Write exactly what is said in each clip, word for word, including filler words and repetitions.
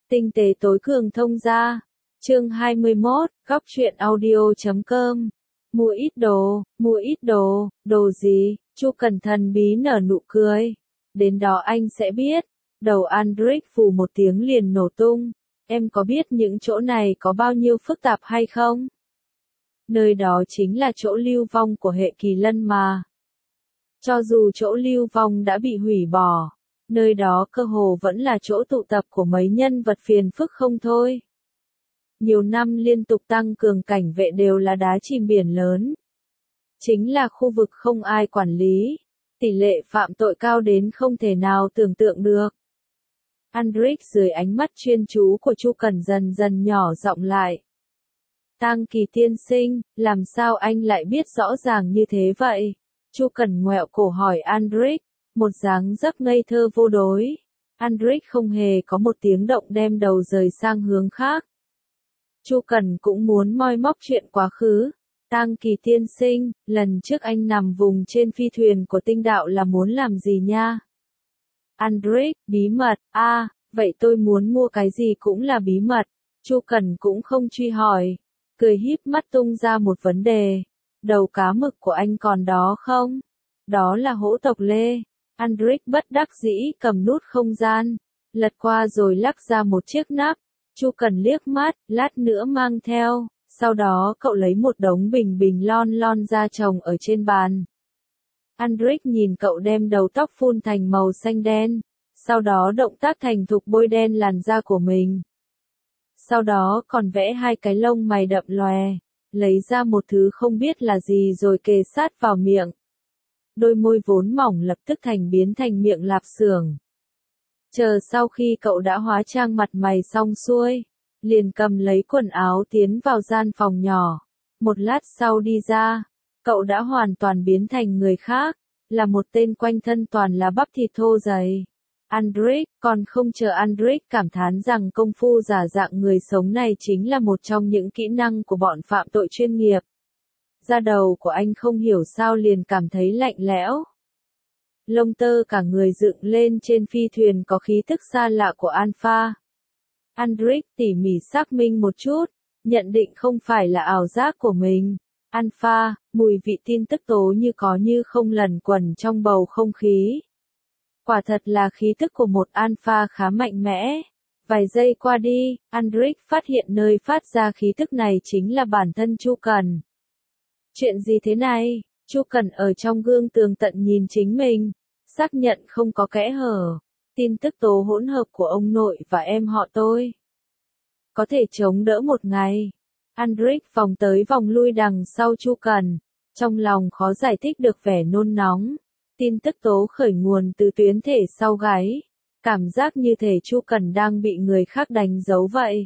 Tinh tế tối cường thông gia. Chương hai mươi mốt, góc truyện audio chấm com. Mua ít đồ, mua ít đồ, đồ gì? Chu Cần thần bí nở nụ cười. Đến đó anh sẽ biết. Đầu Andric phù một tiếng liền nổ tung. Em có biết những chỗ này có bao nhiêu phức tạp hay không? Nơi đó chính là chỗ lưu vong của hệ kỳ lân mà. Cho dù chỗ lưu vong đã bị hủy bỏ, nơi đó cơ hồ vẫn là chỗ tụ tập của mấy nhân vật phiền phức không thôi. Nhiều năm liên tục tăng cường cảnh vệ đều là đá chìm biển lớn. Chính là khu vực không ai quản lý, tỷ lệ phạm tội cao đến không thể nào tưởng tượng được. Andric dưới ánh mắt chuyên chú của Chu Cần dần dần nhỏ giọng lại. Tang Kỳ tiên sinh, làm sao anh lại biết rõ ràng như thế vậy? Chu Cần ngoẹo cổ hỏi Andric, một dáng dấp ngây thơ vô đối. Andric không hề có một tiếng động đem đầu rời sang hướng khác. Chu Cần cũng muốn moi móc chuyện quá khứ. Tang Kỳ tiên sinh, lần trước anh nằm vùng trên phi thuyền của tinh đạo là muốn làm gì nha? Andric, bí mật, a, à, vậy tôi muốn mua cái gì cũng là bí mật. Chu Cần cũng không truy hỏi, cười híp mắt tung ra một vấn đề. Đầu cá mực của anh còn đó không? Đó là hổ tộc Lê. Andric bất đắc dĩ cầm nút không gian, lật qua rồi lắc ra một chiếc nắp. Chu Cần liếc mắt, lát nữa mang theo. Sau đó cậu lấy một đống bình bình lon lon ra chồng ở trên bàn. Andric nhìn cậu đem đầu tóc phun thành màu xanh đen, sau đó động tác thành thục bôi đen làn da của mình. Sau đó còn vẽ hai cái lông mày đậm lòe, lấy ra một thứ không biết là gì rồi kề sát vào miệng. Đôi môi vốn mỏng lập tức thành biến thành miệng lạp xưởng. Chờ sau khi cậu đã hóa trang mặt mày xong xuôi, liền cầm lấy quần áo tiến vào gian phòng nhỏ. Một lát sau đi ra, cậu đã hoàn toàn biến thành người khác, là một tên quanh thân toàn là bắp thịt thô dày. Andric, còn không chờ Andric cảm thán rằng công phu giả dạng người sống này chính là một trong những kỹ năng của bọn phạm tội chuyên nghiệp. Da đầu của anh không hiểu sao liền cảm thấy lạnh lẽo. Lông tơ cả người dựng lên trên phi thuyền có khí tức xa lạ của Alpha. Andric tỉ mỉ xác minh một chút, nhận định không phải là ảo giác của mình. Alpha, mùi vị tin tức tố như có như không lẩn quẩn trong bầu không khí. Quả thật là khí tức của một Alpha khá mạnh mẽ. Vài giây qua đi, Andric phát hiện nơi phát ra khí tức này chính là bản thân Chu Cần. Chuyện gì thế này? Chu Cần ở trong gương tường tận nhìn chính mình, xác nhận không có kẽ hở. Tin tức tố hỗn hợp của ông nội và em họ tôi có thể chống đỡ một ngày. Andric vòng tới vòng lui đằng sau Chu Cần, trong lòng khó giải thích được vẻ nôn nóng. Tin tức tố khởi nguồn từ tuyến thể sau gáy, cảm giác như thể Chu Cần đang bị người khác đánh dấu vậy.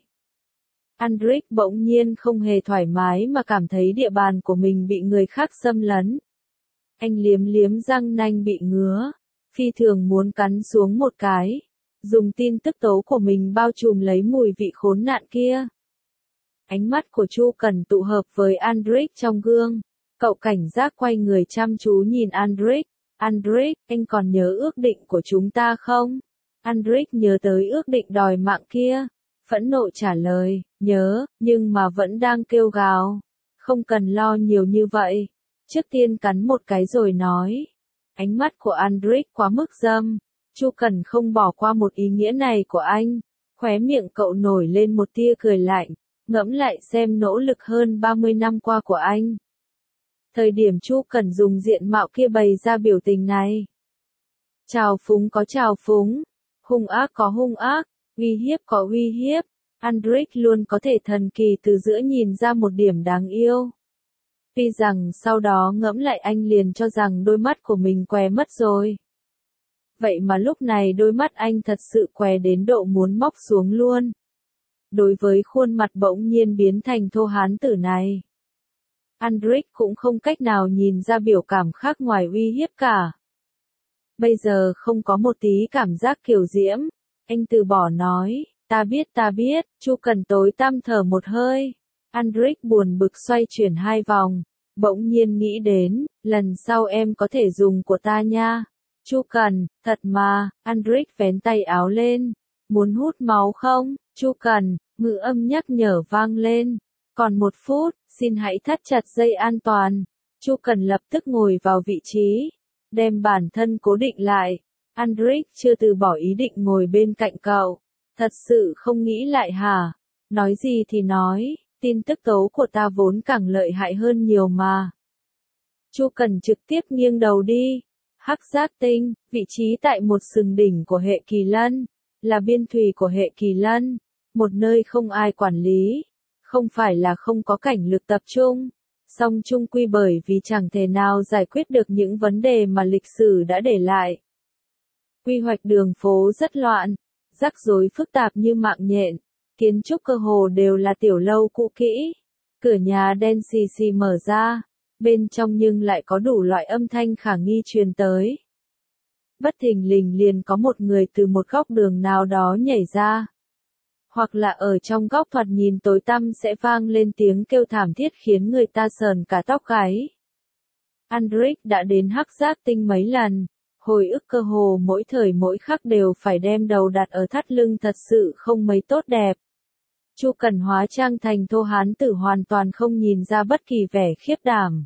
Andric bỗng nhiên không hề thoải mái mà cảm thấy địa bàn của mình bị người khác xâm lấn. Anh liếm liếm răng nanh bị ngứa, phi thường muốn cắn xuống một cái, dùng tin tức tố của mình bao trùm lấy mùi vị khốn nạn kia. Ánh mắt của Chu Cần tụ hợp với Andric trong gương, cậu cảnh giác quay người chăm chú nhìn Andric. Andric, anh còn nhớ ước định của chúng ta không? Andric nhớ tới ước định đòi mạng kia, phẫn nộ trả lời, nhớ, nhưng mà vẫn đang kêu gào. Không cần lo nhiều như vậy, trước tiên cắn một cái rồi nói. Ánh mắt của Andric quá mức dâm, Chu Cần không bỏ qua một ý nghĩa này của anh, khóe miệng cậu nổi lên một tia cười lạnh, ngẫm lại xem nỗ lực hơn ba mươi năm qua của anh. Thời điểm Chu Cần dùng diện mạo kia bày ra biểu tình này. Trào phúng có trào phúng, hung ác có hung ác, uy hiếp có uy hiếp, Andric luôn có thể thần kỳ từ giữa nhìn ra một điểm đáng yêu. Tuy rằng sau đó ngẫm lại anh liền cho rằng đôi mắt của mình què mất rồi. Vậy mà lúc này đôi mắt anh thật sự què đến độ muốn móc xuống luôn. Đối với khuôn mặt bỗng nhiên biến thành thô hán tử này, Andric cũng không cách nào nhìn ra biểu cảm khác ngoài uy hiếp cả. Bây giờ không có một tí cảm giác kiều diễm, anh từ bỏ nói, ta biết ta biết. Chu Cần tối tăm thở một hơi. Andric buồn bực xoay chuyển hai vòng, bỗng nhiên nghĩ đến, lần sau em có thể dùng của ta nha. Chu Cần, thật mà. Andric vén tay áo lên, muốn hút máu không? Chu Cần, ngữ âm nhắc nhở vang lên. Còn một phút, xin hãy thắt chặt dây an toàn. Chu Cần lập tức ngồi vào vị trí, đem bản thân cố định lại. Andric chưa từ bỏ ý định ngồi bên cạnh cậu. Thật sự không nghĩ lại hả? Nói gì thì nói, tin tức tố của ta vốn càng lợi hại hơn nhiều mà. Chu Cần trực tiếp nghiêng đầu đi. Hắc Giác Tinh, vị trí tại một sừng đỉnh của hệ Kỳ Lân, là biên thùy của hệ Kỳ Lân, một nơi không ai quản lý, không phải là không có cảnh lực tập trung, song chung quy bởi vì chẳng thể nào giải quyết được những vấn đề mà lịch sử đã để lại. Quy hoạch đường phố rất loạn, rắc rối phức tạp như mạng nhện, kiến trúc cơ hồ đều là tiểu lâu cũ kỹ, cửa nhà đen xì xì mở ra. Bên trong nhưng lại có đủ loại âm thanh khả nghi truyền tới. Bất thình lình liền có một người từ một góc đường nào đó nhảy ra. Hoặc là ở trong góc thoạt nhìn tối tăm sẽ vang lên tiếng kêu thảm thiết khiến người ta sờn cả tóc gáy. Andric đã đến Hắc Giác Tinh mấy lần, hồi ức cơ hồ mỗi thời mỗi khắc đều phải đem đầu đặt ở thắt lưng thật sự không mấy tốt đẹp. Chu Cần hóa trang thành thô hán tử hoàn toàn không nhìn ra bất kỳ vẻ khiếp đảm.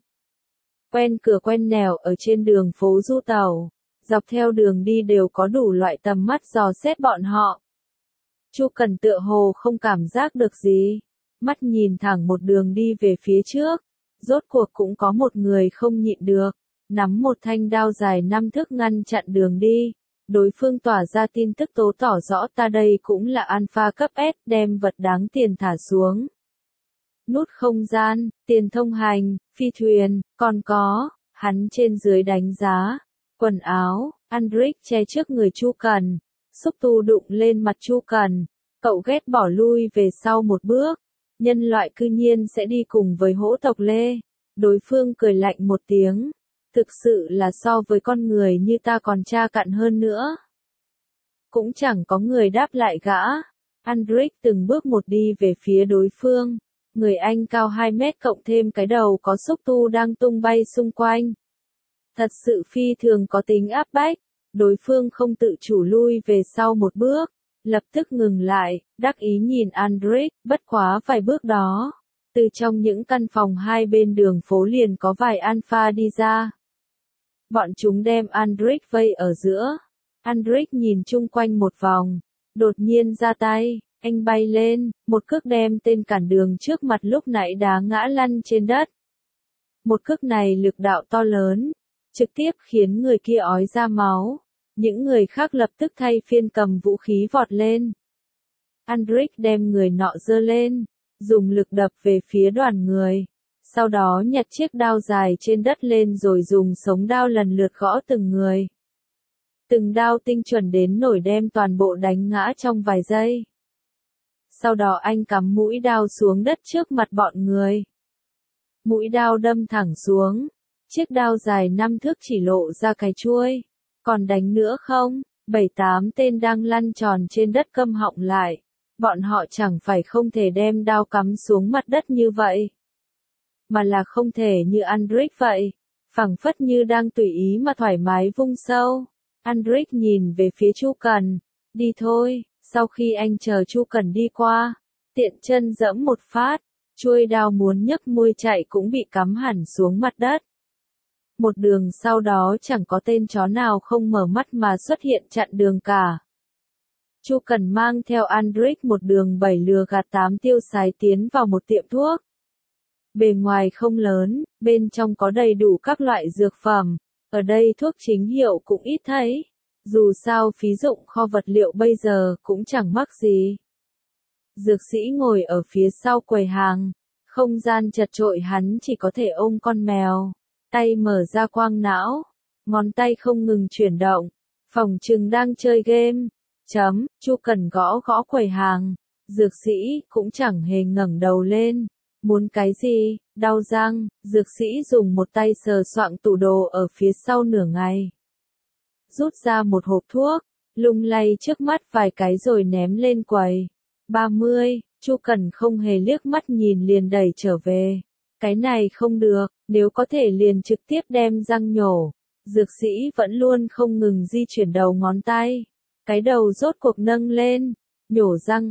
Quen cửa quen nẻo ở trên đường phố du tàu, dọc theo đường đi đều có đủ loại tầm mắt dò xét bọn họ. Chu Cần tựa hồ không cảm giác được gì, mắt nhìn thẳng một đường đi về phía trước, rốt cuộc cũng có một người không nhịn được, nắm một thanh đao dài năm thước ngăn chặn đường đi. Đối phương tỏa ra tin tức tố tỏ rõ ta đây cũng là alpha cấp S, đem vật đáng tiền thả xuống. Nút không gian, tiền thông hành, phi thuyền, còn có, hắn trên dưới đánh giá, quần áo, Andric che trước người Chu Cần, xúc tu đụng lên mặt Chu Cần, cậu ghét bỏ lui về sau một bước, nhân loại cư nhiên sẽ đi cùng với hỗ tộc Lê, đối phương cười lạnh một tiếng. Thực sự là so với con người như ta còn tra cặn hơn nữa. Cũng chẳng có người đáp lại gã. Andric từng bước một đi về phía đối phương. Người anh cao hai mét cộng thêm cái đầu có xúc tu đang tung bay xung quanh. Thật sự phi thường có tính áp bách. Đối phương không tự chủ lui về sau một bước. Lập tức ngừng lại, đắc ý nhìn Andric, bất quá vài bước đó. Từ trong những căn phòng hai bên đường phố liền có vài alpha đi ra. Bọn chúng đem Andric vây ở giữa. Andric nhìn chung quanh một vòng, đột nhiên ra tay, anh bay lên, một cước đem tên cản đường trước mặt lúc nãy đá ngã lăn trên đất. Một cước này lực đạo to lớn, trực tiếp khiến người kia ói ra máu. Những người khác lập tức thay phiên cầm vũ khí vọt lên. Andric đem người nọ giơ lên, dùng lực đập về phía đoàn người. Sau đó nhặt chiếc đao dài trên đất lên rồi dùng sống đao lần lượt gõ từng người. Từng đao tinh chuẩn đến nổi đem toàn bộ đánh ngã trong vài giây. Sau đó anh cắm mũi đao xuống đất trước mặt bọn người. Mũi đao đâm thẳng xuống. Chiếc đao dài năm thước chỉ lộ ra cái chuôi. Còn đánh nữa không? Bảy tám tên đang lăn tròn trên đất câm họng lại. Bọn họ chẳng phải không thể đem đao cắm xuống mặt đất như vậy. Mà là không thể như Andric vậy, phảng phất như đang tùy ý mà thoải mái vung sâu. Andric nhìn về phía Chu Cần, đi thôi, sau khi anh chờ Chu Cần đi qua, tiện chân giẫm một phát, chuôi đao muốn nhấc môi chạy cũng bị cắm hẳn xuống mặt đất. Một đường sau đó chẳng có tên chó nào không mở mắt mà xuất hiện chặn đường cả. Chu Cần mang theo Andric một đường bảy lừa gạt tám tiêu sái tiến vào một tiệm thuốc. Bề ngoài không lớn, bên trong có đầy đủ các loại dược phẩm, ở đây thuốc chính hiệu cũng ít thấy, dù sao phí dụng kho vật liệu bây giờ cũng chẳng mắc gì. Dược sĩ ngồi ở phía sau quầy hàng, không gian chật chội hắn chỉ có thể ôm con mèo, tay mở ra quang não, ngón tay không ngừng chuyển động, phỏng chừng đang chơi game. Chấm, Chu Cần gõ gõ quầy hàng, dược sĩ cũng chẳng hề ngẩng đầu lên. Muốn cái gì? Đau răng, dược sĩ dùng một tay sờ soạng tủ đồ ở phía sau nửa ngày. Rút ra một hộp thuốc, lung lay trước mắt vài cái rồi ném lên quầy. ba mươi, Chu Cần không hề liếc mắt nhìn liền đẩy trở về. Cái này không được, nếu có thể liền trực tiếp đem răng nhổ. Dược sĩ vẫn luôn không ngừng di chuyển đầu ngón tay. Cái đầu rốt cuộc nâng lên. Nhổ răng à,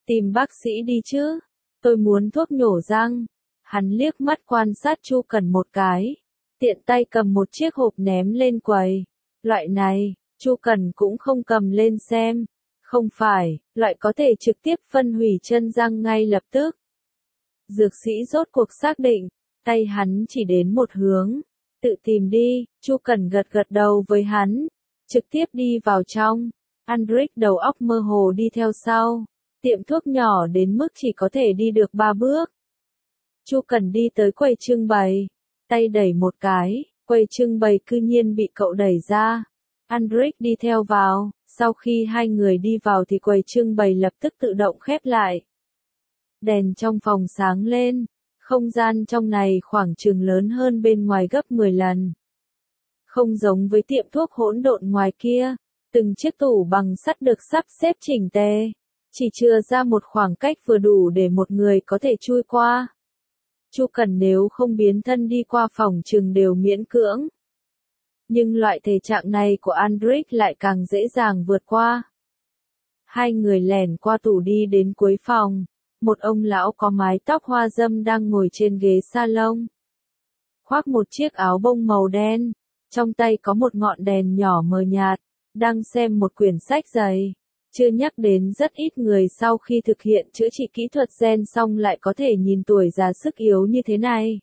Tìm bác sĩ đi chứ, tôi muốn thuốc nhổ răng. Hắn liếc mắt quan sát Chu Cần một cái, tiện tay cầm một chiếc hộp ném lên quầy. Loại này, Chu Cần cũng không cầm lên xem. Không phải, loại có thể trực tiếp phân hủy chân răng ngay lập tức. Dược sĩ rốt cuộc xác định, tay hắn chỉ đến một hướng. Tự tìm đi, Chu Cần gật gật đầu với hắn, trực tiếp đi vào trong. Andric đầu óc mơ hồ đi theo sau. Tiệm thuốc nhỏ đến mức chỉ có thể đi được ba bước. Chu Cần đi tới quầy trưng bày, tay đẩy một cái, quầy trưng bày cư nhiên bị cậu đẩy ra. Andric đi theo vào, sau khi hai người đi vào thì quầy trưng bày lập tức tự động khép lại. Đèn trong phòng sáng lên, không gian trong này khoảng chừng lớn hơn bên ngoài gấp mười lần. Không giống với tiệm thuốc hỗn độn ngoài kia, từng chiếc tủ bằng sắt được sắp xếp chỉnh tề, chỉ chừa ra một khoảng cách vừa đủ để một người có thể chui qua. Chu Cần nếu không biến thân đi qua phòng chừng đều miễn cưỡng. Nhưng loại thể trạng này của Andric lại càng dễ dàng vượt qua. Hai người lẻn qua tủ đi đến cuối phòng. Một ông lão có mái tóc hoa râm đang ngồi trên ghế salon. Khoác một chiếc áo bông màu đen. Trong tay có một ngọn đèn nhỏ mờ nhạt. Đang xem một quyển sách dày. Chưa nhắc đến rất ít người sau khi thực hiện chữa trị kỹ thuật gen xong lại có thể nhìn tuổi già sức yếu như thế này.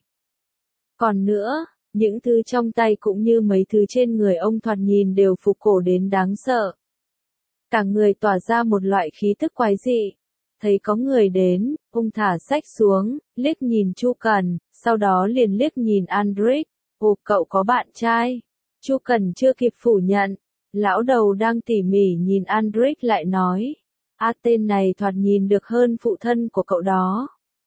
Còn nữa, những thứ trong tay cũng như mấy thứ trên người ông thoạt nhìn đều phục cổ đến đáng sợ. Cả người tỏa ra một loại khí tức quái dị. Thấy có người đến, ông thả sách xuống, liếc nhìn Chu Cần, sau đó liền liếc nhìn Andric. Ồ, cậu có bạn trai. Chu Cần chưa kịp phủ nhận. Lão đầu đang tỉ mỉ nhìn Andric lại nói. A tên này thoạt nhìn được hơn phụ thân của cậu đó.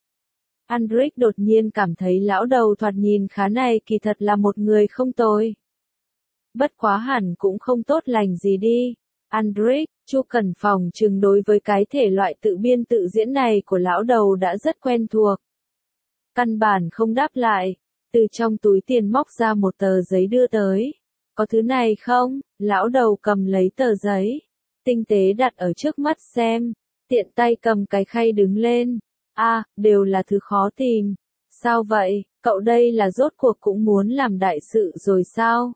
Andric đột nhiên cảm thấy lão đầu thoạt nhìn khá này kỳ thật là một người không tồi. Bất quá hẳn cũng không tốt lành gì đi. Andric, Chu Cần phòng chừng đối với cái thể loại tự biên tự diễn này của lão đầu đã rất quen thuộc. Căn bản không đáp lại, từ trong túi tiền móc ra một tờ giấy đưa tới. Có thứ này không? Lão đầu cầm lấy tờ giấy, tinh tế đặt ở trước mắt xem, tiện tay cầm cái khay đứng lên. A, à, đều là thứ khó tìm. Sao vậy, cậu đây là rốt cuộc cũng muốn làm đại sự rồi sao?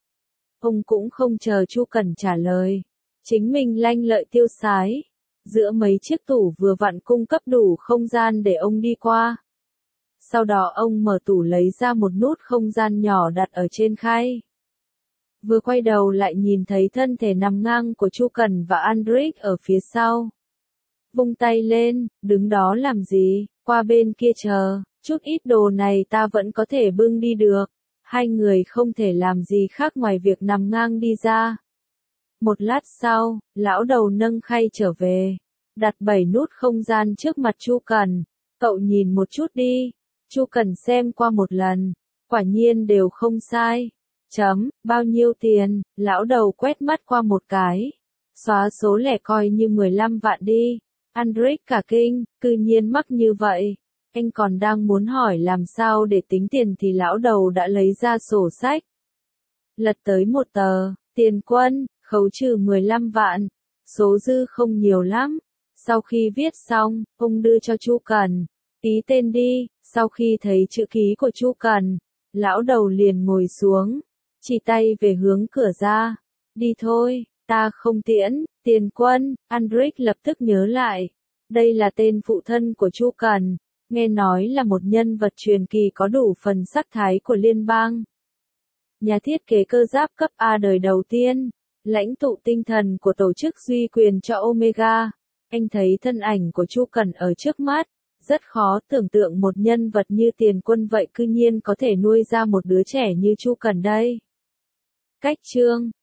Ông cũng không chờ Chu Cần trả lời. Chính mình lanh lợi tiêu sái. Giữa mấy chiếc tủ vừa vặn cung cấp đủ không gian để ông đi qua. Sau đó ông mở tủ lấy ra một nút không gian nhỏ đặt ở trên khay. Vừa quay đầu lại nhìn thấy thân thể nằm ngang của Chu Cần và Andric ở phía sau. Vung tay lên, đứng đó làm gì, qua bên kia chờ, chút ít đồ này ta vẫn có thể bưng đi được. Hai người không thể làm gì khác ngoài việc nằm ngang đi ra. Một lát sau, lão đầu nâng khay trở về, đặt bảy nút không gian trước mặt Chu Cần. Cậu nhìn một chút đi. Chu Cần xem qua một lần, quả nhiên đều không sai. Chấm, bao nhiêu tiền, lão đầu quét mắt qua một cái. Xóa số lẻ coi như mười lăm vạn đi. Andric cả kinh, cư nhiên mắc như vậy. Anh còn đang muốn hỏi làm sao để tính tiền thì lão đầu đã lấy ra sổ sách. Lật tới một tờ, tiền quân, khấu trừ mười lăm vạn. Số dư không nhiều lắm. Sau khi viết xong, ông đưa cho Chu Cần. Ký tên đi. Sau khi thấy chữ ký của Chu Cần, lão đầu liền ngồi xuống. Chỉ tay về hướng cửa ra. Đi thôi, ta không tiễn, tiền quân. Andric lập tức nhớ lại. Đây là tên phụ thân của Chu Cần. Nghe nói là một nhân vật truyền kỳ có đủ phần sắc thái của liên bang. Nhà thiết kế cơ giáp cấp A đời đầu tiên. Lãnh tụ tinh thần của tổ chức duy quyền cho Omega. Anh thấy thân ảnh của Chu Cần ở trước mắt. Rất khó tưởng tượng một nhân vật như tiền quân vậy cư nhiên có thể nuôi ra một đứa trẻ như Chu Cần đây. Cách chương